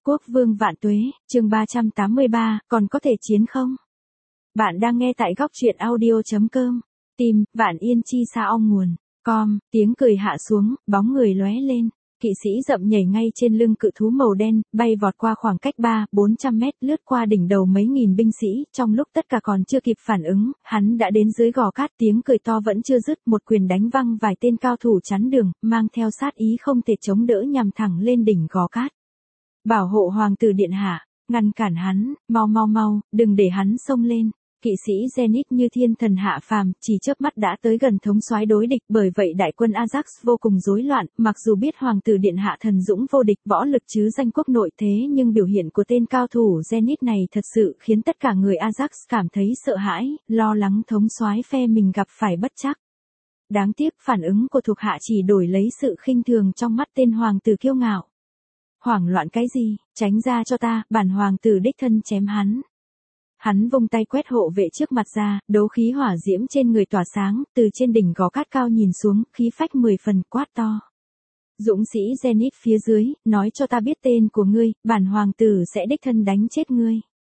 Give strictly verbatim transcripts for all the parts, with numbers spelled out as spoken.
Quốc vương vạn tuế, chương ba trăm tám mươi ba, còn có thể chiến không? Bạn đang nghe tại góc truyện audio chấm com. Tìm, Vạn Yên Chi Sa Ong Nguồn. Com, tiếng cười hạ xuống, bóng người lóe lên. Kỵ sĩ rậm nhảy ngay trên lưng cự thú màu đen, bay vọt qua khoảng cách ba, bốn trăm mét, lướt qua đỉnh đầu mấy nghìn binh sĩ, trong lúc tất cả còn chưa kịp phản ứng, hắn đã đến dưới gò cát, tiếng cười to vẫn chưa dứt, một quyền đánh văng vài tên cao thủ chắn đường, mang theo sát ý không thể chống đỡ nhằm thẳng lên đỉnh gò cát. Bảo hộ hoàng tử điện hạ, ngăn cản hắn, mau mau mau, đừng để hắn xông lên. Kỵ sĩ Zenith như thiên thần hạ phàm, chỉ chớp mắt đã tới gần thống soái đối địch, bởi vậy đại quân Ajax vô cùng rối loạn, mặc dù biết hoàng tử điện hạ thần dũng vô địch, võ lực chứ danh quốc nội thế nhưng biểu hiện của tên cao thủ Zenith này thật sự khiến tất cả người Ajax cảm thấy sợ hãi, lo lắng thống soái phe mình gặp phải bất trắc. Đáng tiếc phản ứng của thuộc hạ chỉ đổi lấy sự khinh thường trong mắt tên hoàng tử kiêu ngạo. Hoảng loạn cái gì, tránh ra cho ta, bản hoàng tử đích thân chém hắn. Hắn vung tay quét hộ vệ trước mặt ra, đấu khí hỏa diễm trên người tỏa sáng, từ trên đỉnh gò cát cao nhìn xuống, khí phách mười phần, quát to. Dũng sĩ Zenith phía dưới, nói cho ta biết tên của ngươi, bản hoàng tử sẽ đích thân đánh chết ngươi.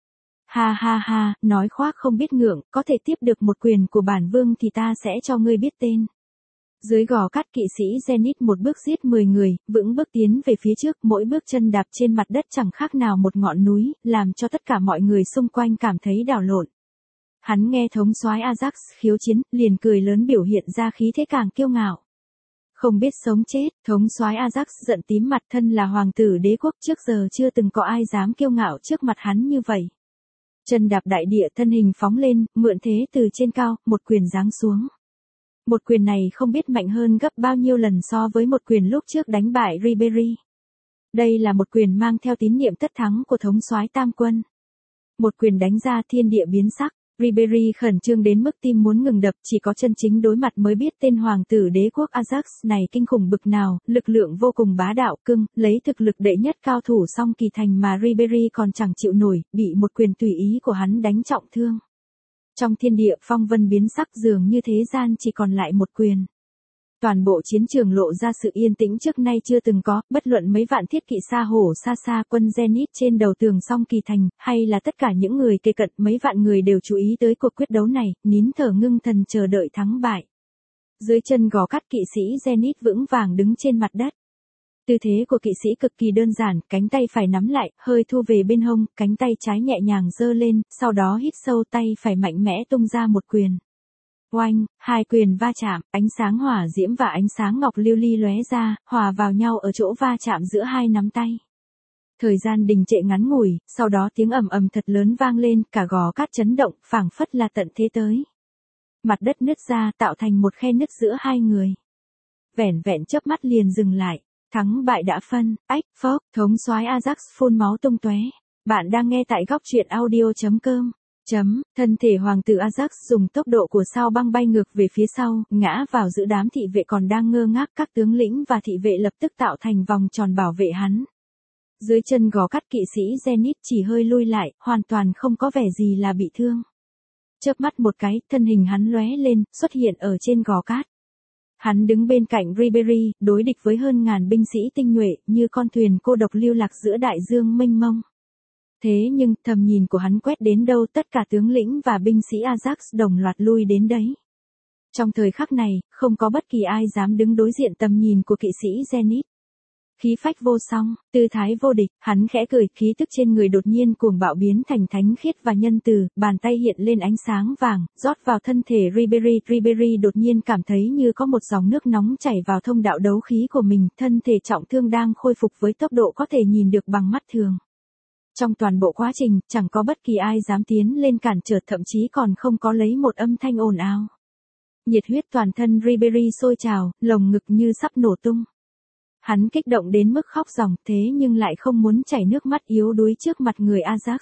Ha ha ha, nói khoác không biết ngượng, có thể tiếp được một quyền của bản vương thì ta sẽ cho ngươi biết tên. Dưới gò cát kỵ sĩ Zenith một bước giết mười người, vững bước tiến về phía trước, mỗi bước chân đạp trên mặt đất chẳng khác nào một ngọn núi, làm cho tất cả mọi người xung quanh cảm thấy đảo lộn. Hắn nghe thống soái Ajax khiếu chiến, liền cười lớn biểu hiện ra khí thế càng kiêu ngạo. Không biết sống chết, thống soái Ajax giận tím mặt, thân là hoàng tử đế quốc, trước giờ chưa từng có ai dám kiêu ngạo trước mặt hắn như vậy. Chân đạp đại địa, thân hình phóng lên, mượn thế từ trên cao, một quyền giáng xuống. Một quyền này không biết mạnh hơn gấp bao nhiêu lần so với một quyền lúc trước đánh bại Ribery. Đây là một quyền mang theo tín niệm tất thắng của thống soái tam quân. Một quyền đánh ra thiên địa biến sắc, Ribery khẩn trương đến mức tim muốn ngừng đập, chỉ có chân chính đối mặt mới biết tên hoàng tử đế quốc Ajax này kinh khủng bực nào, lực lượng vô cùng bá đạo cưng, lấy thực lực đệ nhất cao thủ song kỳ thành mà Ribery còn chẳng chịu nổi, bị một quyền tùy ý của hắn đánh trọng thương. Trong thiên địa phong vân biến sắc, dường như thế gian chỉ còn lại một quyền. Toàn bộ chiến trường lộ ra sự yên tĩnh trước nay chưa từng có, bất luận mấy vạn thiết kỵ xa hổ xa xa quân Zenith trên đầu tường song kỳ thành, hay là tất cả những người kề cận, mấy vạn người đều chú ý tới cuộc quyết đấu này, nín thở ngưng thần chờ đợi thắng bại. Dưới chân gò cát kỵ sĩ Zenith vững vàng đứng trên mặt đất. Tư thế của kỵ sĩ cực kỳ đơn giản, cánh tay phải nắm lại, hơi thu về bên hông, cánh tay trái nhẹ nhàng giơ lên, sau đó hít sâu, tay phải mạnh mẽ tung ra một quyền. Oanh, hai quyền va chạm, ánh sáng hỏa diễm và ánh sáng ngọc lưu ly lóe ra, hòa vào nhau ở chỗ va chạm giữa hai nắm tay. Thời gian đình trệ ngắn ngủi, sau đó tiếng ầm ầm thật lớn vang lên, cả gò cát chấn động, phảng phất là tận thế tới. Mặt đất nứt ra, tạo thành một khe nứt giữa hai người. Vẻn vẹn chớp mắt liền dừng lại. Thắng bại đã phân, ách, phốc, thống soái Ajax phun máu tung tóe. Bạn đang nghe tại góc truyện audio chấm com. Chấm, thân thể hoàng tử Ajax dùng tốc độ của sao băng bay ngược về phía sau, ngã vào giữa đám thị vệ còn đang ngơ ngác, các tướng lĩnh và thị vệ lập tức tạo thành vòng tròn bảo vệ hắn. Dưới chân gò cát kỵ sĩ Zenith chỉ hơi lui lại, hoàn toàn không có vẻ gì là bị thương. Chớp mắt một cái, thân hình hắn lóe lên, xuất hiện ở trên gò cát. Hắn đứng bên cạnh Ribery, đối địch với hơn ngàn binh sĩ tinh nhuệ, như con thuyền cô độc lưu lạc giữa đại dương mênh mông. Thế nhưng, tầm nhìn của hắn quét đến đâu, tất cả tướng lĩnh và binh sĩ Ajax đồng loạt lui đến đấy. Trong thời khắc này, không có bất kỳ ai dám đứng đối diện tầm nhìn của kỵ sĩ Zenith. Khí phách vô song, tư thái vô địch, hắn khẽ cười, khí tức trên người đột nhiên cuồng bạo biến thành thánh khiết và nhân từ, bàn tay hiện lên ánh sáng vàng, rót vào thân thể Ribery. Ribery đột nhiên cảm thấy như có một dòng nước nóng chảy vào thông đạo đấu khí của mình, thân thể trọng thương đang khôi phục với tốc độ có thể nhìn được bằng mắt thường. Trong toàn bộ quá trình, chẳng có bất kỳ ai dám tiến lên cản trở, thậm chí còn không có lấy một âm thanh ồn ào. Nhiệt huyết toàn thân Ribery sôi trào, lồng ngực như sắp nổ tung. Hắn kích động đến mức khóc ròng, thế nhưng lại không muốn chảy nước mắt yếu đuối trước mặt người Ajax.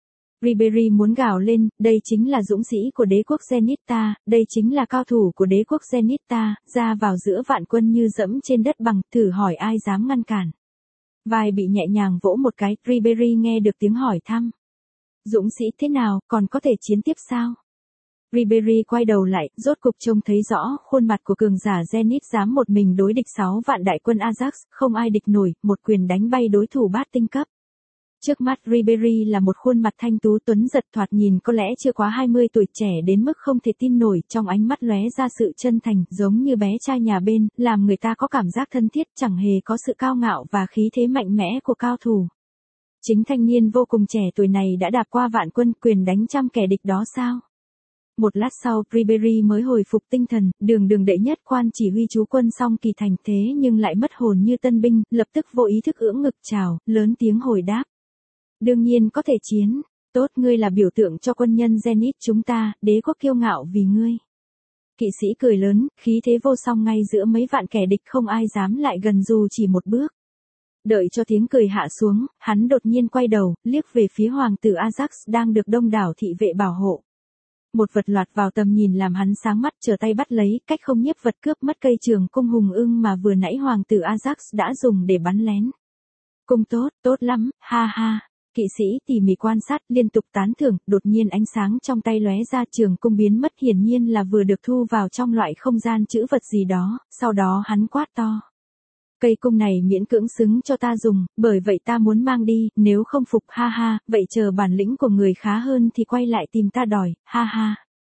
Ribery muốn gào lên, đây chính là dũng sĩ của đế quốc Zenith ta, đây chính là cao thủ của đế quốc Zenith ta, ra vào giữa vạn quân như dẫm trên đất bằng, thử hỏi ai dám ngăn cản. Vai bị nhẹ nhàng vỗ một cái, Ribery nghe được tiếng hỏi thăm. Dũng sĩ thế nào, còn có thể chiến tiếp sao? Ribery quay đầu lại, rốt cục trông thấy rõ khuôn mặt của cường giả Zenith dám một mình đối địch sáu vạn đại quân Ajax, không ai địch nổi, một quyền đánh bay đối thủ bát tinh cấp. Trước mắt Ribery là một khuôn mặt thanh tú tuấn giật thoạt nhìn có lẽ chưa quá hai mươi tuổi, trẻ đến mức không thể tin nổi, trong ánh mắt lóe ra sự chân thành, giống như bé trai nhà bên, làm người ta có cảm giác thân thiết, chẳng hề có sự cao ngạo và khí thế mạnh mẽ của cao thủ. Chính thanh niên vô cùng trẻ tuổi này đã đạp qua vạn quân, quyền đánh trăm kẻ địch đó sao? Một lát sau, Ribery mới hồi phục tinh thần, đường đường đệ nhất quan chỉ huy chú quân Song Kỳ Thành, thế nhưng lại mất hồn như tân binh, lập tức vô ý thức ưỡng ngực chào, lớn tiếng hồi đáp. Đương nhiên có thể chiến, tốt, ngươi là biểu tượng cho quân nhân Zenith chúng ta, đế quốc kiêu ngạo vì ngươi. Kỵ sĩ cười lớn, khí thế vô song, ngay giữa mấy vạn kẻ địch không ai dám lại gần dù chỉ một bước. Đợi cho tiếng cười hạ xuống, hắn đột nhiên quay đầu, liếc về phía hoàng tử Ajax đang được đông đảo thị vệ bảo hộ. Một vật lọt vào tầm nhìn làm hắn sáng mắt, trở tay bắt lấy, cách không nhiếp vật cướp mất cây trường cung hùng ưng mà vừa nãy hoàng tử Ajax đã dùng để bắn lén. Cung tốt, tốt lắm, ha ha. Kỵ sĩ tỉ mỉ quan sát, liên tục tán thưởng, đột nhiên ánh sáng trong tay lóe ra, trường cung biến mất, hiển nhiên là vừa được thu vào trong loại không gian trữ vật gì đó, sau đó hắn quát to. Cây cung này miễn cưỡng xứng cho ta dùng, bởi vậy ta muốn mang đi, nếu không phục, ha ha, vậy chờ bản lĩnh của người khá hơn thì quay lại tìm ta đòi, ha ha.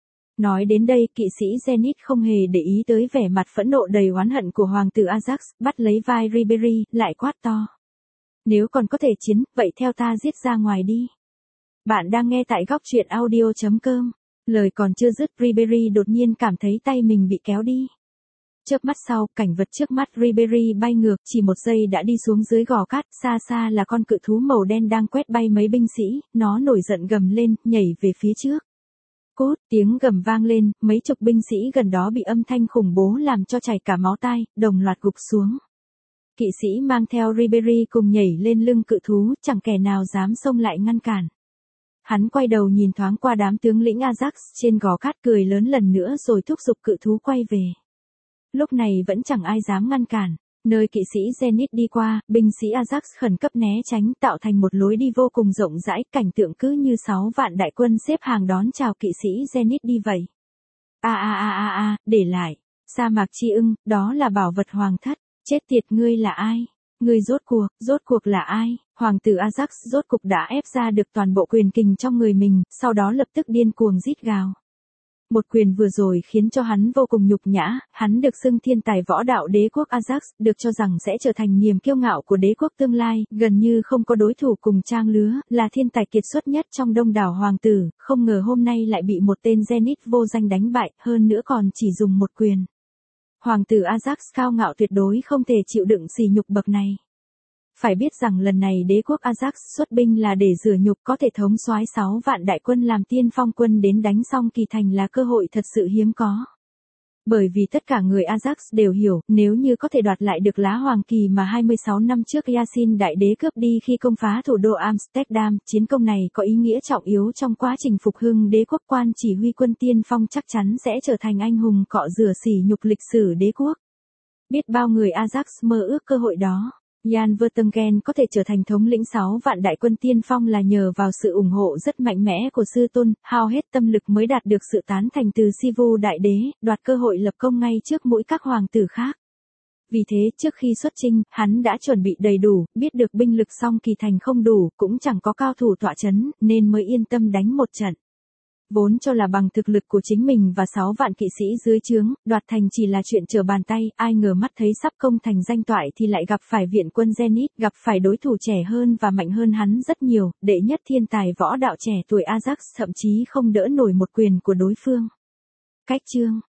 Nói đến đây, kỵ sĩ Zenith không hề để ý tới vẻ mặt phẫn nộ đầy oán hận của hoàng tử Ajax, bắt lấy vai Ribery, lại quát to. Nếu còn có thể chiến, vậy theo ta giết ra ngoài đi. Bạn đang nghe tại góc truyện audio chấm com. Lời còn chưa dứt, Ribery đột nhiên cảm thấy tay mình bị kéo đi. Chớp mắt sau, cảnh vật trước mắt Ribery bay ngược, chỉ một giây đã đi xuống dưới gò cát, xa xa là con cự thú màu đen đang quét bay mấy binh sĩ, nó nổi giận gầm lên, nhảy về phía trước. Cốt, tiếng gầm vang lên, mấy chục binh sĩ gần đó bị âm thanh khủng bố làm cho chảy cả máu tai, đồng loạt gục xuống. Kỵ sĩ mang theo Ribery cùng nhảy lên lưng cự thú, chẳng kẻ nào dám xông lại ngăn cản. Hắn quay đầu nhìn thoáng qua đám tướng lĩnh Ajax trên gò cát, cười lớn lần nữa rồi thúc giục cự thú quay về. Lúc này vẫn chẳng ai dám ngăn cản. Nơi kỵ sĩ Zenith đi qua, binh sĩ Ajax khẩn cấp né tránh, tạo thành một lối đi vô cùng rộng rãi, cảnh tượng cứ như sáu vạn đại quân xếp hàng đón chào kỵ sĩ Zenith đi vậy. A a a a a, để lại. Sa mạc chi ưng, đó là bảo vật hoàng thất. Chết tiệt, ngươi là ai? Ngươi rốt cuộc, rốt cuộc là ai? Hoàng tử Ajax rốt cục đã ép ra được toàn bộ quyền kình trong người mình, sau đó lập tức điên cuồng rít gào. Một quyền vừa rồi khiến cho hắn vô cùng nhục nhã, hắn được xưng thiên tài võ đạo đế quốc Ajax, được cho rằng sẽ trở thành niềm kiêu ngạo của đế quốc tương lai, gần như không có đối thủ cùng trang lứa, là thiên tài kiệt xuất nhất trong đông đảo hoàng tử, không ngờ hôm nay lại bị một tên Zenith vô danh đánh bại, hơn nữa còn chỉ dùng một quyền. Hoàng tử Ajax cao ngạo tuyệt đối không thể chịu đựng sỉ nhục bậc này. Phải biết rằng lần này đế quốc Ajax xuất binh là để rửa nhục, có thể thống soái sáu vạn đại quân làm tiên phong quân đến đánh Song Kỳ Thành là cơ hội thật sự hiếm có. Bởi vì tất cả người Ajax đều hiểu, nếu như có thể đoạt lại được lá hoàng kỳ mà hai mươi sáu năm trước Yasin đại đế cướp đi khi công phá thủ đô Amsterdam, chiến công này có ý nghĩa trọng yếu trong quá trình phục hưng đế quốc, quan chỉ huy quân tiên phong chắc chắn sẽ trở thành anh hùng cọ rửa sỉ nhục lịch sử đế quốc. Biết bao người Ajax mơ ước cơ hội đó. Jan Vertonghen có thể trở thành thống lĩnh sáu vạn đại quân tiên phong là nhờ vào sự ủng hộ rất mạnh mẽ của sư tôn, hao hết tâm lực mới đạt được sự tán thành từ Sivu đại đế, đoạt cơ hội lập công ngay trước mũi các hoàng tử khác. Vì thế, trước khi xuất chinh, hắn đã chuẩn bị đầy đủ, biết được binh lực Song Kỳ Thành không đủ, cũng chẳng có cao thủ tọa chấn, nên mới yên tâm đánh một trận. Vốn cho là bằng thực lực của chính mình và sáu vạn kỵ sĩ dưới trướng, đoạt thành chỉ là chuyện trở bàn tay, ai ngờ mắt thấy sắp công thành danh toại thì lại gặp phải viện quân Zenith, gặp phải đối thủ trẻ hơn và mạnh hơn hắn rất nhiều, đệ nhất thiên tài võ đạo trẻ tuổi Ajax thậm chí không đỡ nổi một quyền của đối phương. Cách chương